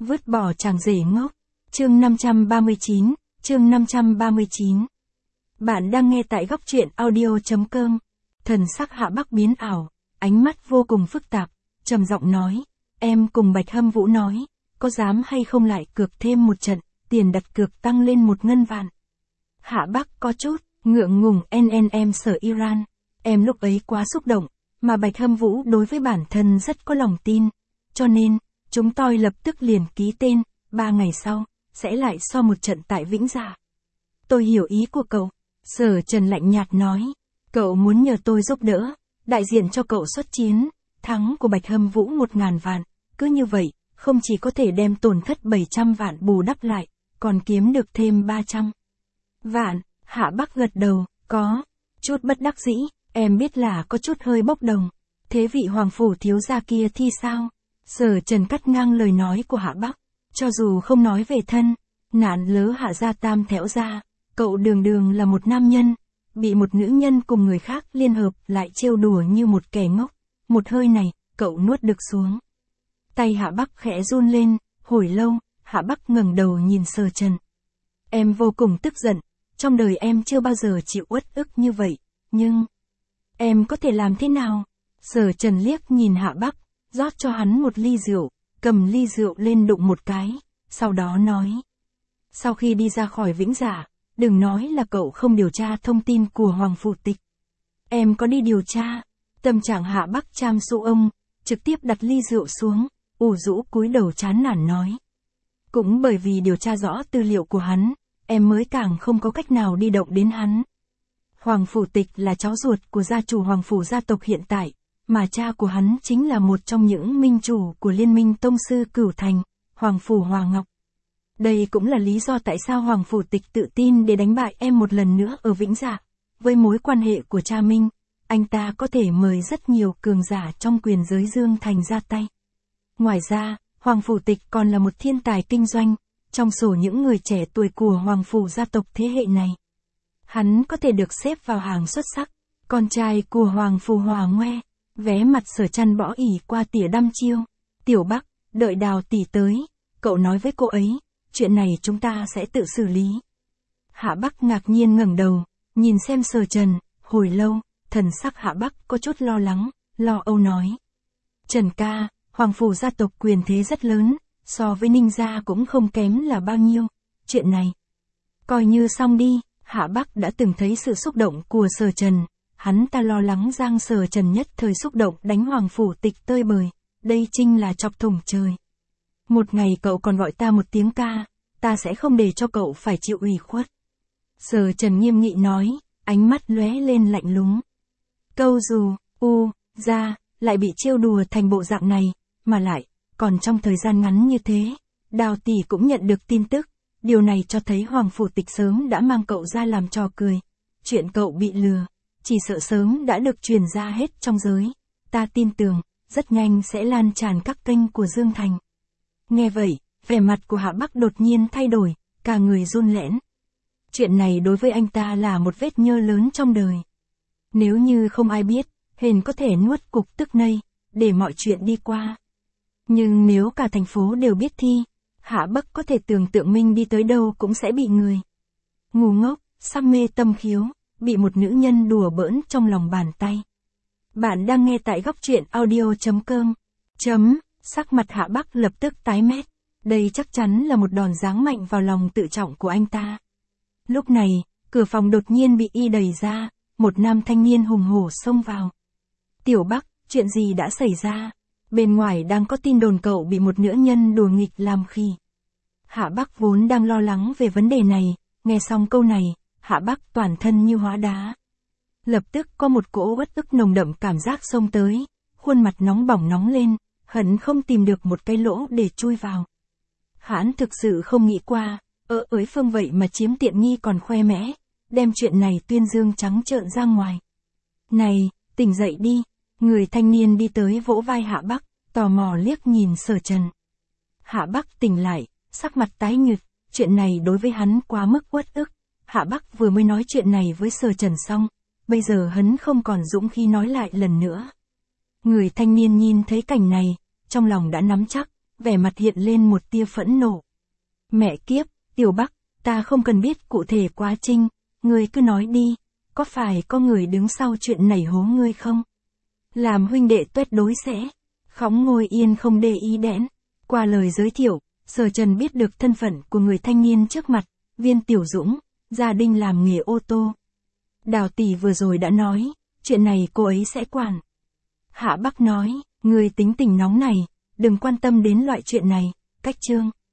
Vứt bỏ chàng rể ngốc. Chương 539, chương 539. Bạn đang nghe tại góc truyện audio.com. Thần sắc Hạ Bắc biến ảo, ánh mắt vô cùng phức tạp, trầm giọng nói, em cùng Bạch Hâm Vũ nói, có dám hay không lại cược thêm một trận, tiền đặt cược tăng lên 1 ngân vạn. Hạ Bắc có chút, ngượng ngùng em sợ Iran, em lúc ấy quá xúc động, mà Bạch Hâm Vũ đối với bản thân rất có lòng tin, cho nên, chúng tôi lập tức liền ký tên, 3 ngày sau, sẽ lại so một trận tại Vĩnh Dạ. Tôi hiểu ý của cậu, Sở Trần lạnh nhạt nói, cậu muốn nhờ tôi giúp đỡ, đại diện cho cậu xuất chiến, thắng của Bạch Hâm Vũ 1.000 vạn, cứ như vậy, không chỉ có thể đem tổn thất 700 vạn bù đắp lại, còn kiếm được thêm 300 vạn, Hạ Bắc gật đầu, có chút bất đắc dĩ, em biết là có chút hơi bốc đồng, thế vị hoàng phủ thiếu gia kia thì sao? Sở Trần cắt ngang lời nói của Hạ Bắc, cho dù không nói về thân, nạn lớ Hạ gia tam thẽo ra, cậu đường đường là một nam nhân, bị một nữ nhân cùng người khác liên hợp lại trêu đùa như một kẻ ngốc, một hơi này, cậu nuốt được xuống. Tay Hạ Bắc khẽ run lên, hồi lâu, Hạ Bắc ngẩng đầu nhìn Sở Trần. Em vô cùng tức giận, trong đời em chưa bao giờ chịu uất ức như vậy, nhưng em có thể làm thế nào? Sở Trần liếc nhìn Hạ Bắc, rót cho hắn một ly rượu, cầm ly rượu lên đụng một cái, sau đó nói. Sau khi đi ra khỏi Vĩnh Dạ, đừng nói là cậu không điều tra thông tin của Hoàng Phủ Tịch. Em có đi điều tra. Tâm trạng Hạ Bắc cham sụ ông, trực tiếp đặt ly rượu xuống, ủ rũ cúi đầu chán nản nói. Cũng bởi vì điều tra rõ tư liệu của hắn, em mới càng không có cách nào đi động đến hắn. Hoàng Phủ Tịch là cháu ruột của gia chủ Hoàng Phủ gia tộc hiện tại, mà cha của hắn chính là một trong những minh chủ của Liên minh Tông sư Cửu Thành, Hoàng Phủ Hòa Ngọc. Đây cũng là lý do tại sao Hoàng Phủ Tịch tự tin để đánh bại em một lần nữa ở Vĩnh Dạ. Với mối quan hệ của cha Minh, anh ta có thể mời rất nhiều cường giả trong quyền giới Dương Thành ra tay. Ngoài ra, Hoàng Phủ Tịch còn là một thiên tài kinh doanh, trong sổ những người trẻ tuổi của Hoàng Phủ gia tộc thế hệ này. Hắn có thể được xếp vào hàng xuất sắc, con trai của Hoàng Phủ Hòa Ngoe, vé mặt Sở Chăn bỏ ỉ qua tỉa đăm chiêu. Tiểu Bắc, đợi Đào tỷ tới, cậu nói với cô ấy, chuyện này chúng ta sẽ tự xử lý. Hạ Bắc ngạc nhiên ngẩng đầu, nhìn xem Sở Trần, hồi lâu, thần sắc Hạ Bắc có chút lo lắng, lo âu nói. Trần ca, Hoàng Phủ gia tộc quyền thế rất lớn, so với Ninh gia cũng không kém là bao nhiêu, chuyện này coi như xong đi. Hạ Bắc đã từng thấy sự xúc động của Sở Trần, hắn ta lo lắng Giang Sở Trần nhất thời xúc động đánh Hoàng Phủ Tịch tơi bời, đây chính là chọc thủng trời. Một ngày cậu còn gọi ta một tiếng ca, ta sẽ không để cho cậu phải chịu ủy khuất. Sở Trần nghiêm nghị nói, ánh mắt lóe lên lạnh lùng. Câu dù, ra, lại bị trêu đùa thành bộ dạng này, mà lại, còn trong thời gian ngắn như thế, Đào tỷ cũng nhận được tin tức, điều này cho thấy Hoàng Phủ Tịch sớm đã mang cậu ra làm trò cười. Chuyện cậu bị lừa, chỉ sợ sớm đã được truyền ra hết trong giới, ta tin tưởng, rất nhanh sẽ lan tràn các kênh của Dương Thành. Nghe vậy, vẻ mặt của Hạ Bắc đột nhiên thay đổi, cả người run lẽn. Chuyện này đối với anh ta là một vết nhơ lớn trong đời. Nếu như không ai biết, hền có thể nuốt cục tức nây, để mọi chuyện đi qua. Nhưng nếu cả thành phố đều biết thì, Hạ Bắc có thể tưởng tượng mình đi tới đâu cũng sẽ bị người ngu ngốc, sắp mê tâm khiếu, bị một nữ nhân đùa bỡn trong lòng bàn tay. Bạn đang nghe tại góc truyện audio.com. Sắc mặt Hạ Bắc lập tức tái mét. Đây chắc chắn là một đòn giáng mạnh vào lòng tự trọng của anh ta. Lúc này, cửa phòng đột nhiên bị y đẩy ra, một nam thanh niên hùng hổ xông vào. Tiểu Bắc, chuyện gì đã xảy ra? Bên ngoài đang có tin đồn cậu bị một nữ nhân đùa nghịch làm khỉ. Hạ Bắc vốn đang lo lắng về vấn đề này, nghe xong câu này, Hạ Bắc toàn thân như hóa đá. Lập tức có một cỗ uất ức nồng đậm cảm giác xông tới, khuôn mặt nóng bỏng nóng lên, hận không tìm được một cái lỗ để chui vào. Hắn thực sự không nghĩ qua, ới Phương vậy mà chiếm tiện nghi còn khoe mẽ, đem chuyện này tuyên dương trắng trợn ra ngoài. Này, tỉnh dậy đi, người thanh niên đi tới vỗ vai Hạ Bắc, tò mò liếc nhìn Sở Trần. Hạ Bắc tỉnh lại, sắc mặt tái nhợt, chuyện này đối với hắn quá mức uất ức. Hạ Bắc vừa mới nói chuyện này với Sở Trần xong, bây giờ hắn không còn dũng khí nói lại lần nữa. Người thanh niên nhìn thấy cảnh này, trong lòng đã nắm chắc, vẻ mặt hiện lên một tia phẫn nộ. Mẹ kiếp, Tiểu Bắc, ta không cần biết cụ thể quá trình, ngươi cứ nói đi, có phải có người đứng sau chuyện này hố ngươi không? Làm huynh đệ tuyệt đối sẽ khóng ngồi yên không để ý đẽn. Qua lời giới thiệu, Sở Trần biết được thân phận của người thanh niên trước mặt, Viên Tiểu Dũng, gia đình làm nghề ô tô. Đào tỷ vừa rồi đã nói, chuyện này cô ấy sẽ quản. Hạ Bắc nói, người tính tình nóng này, đừng quan tâm đến loại chuyện này, cách chương.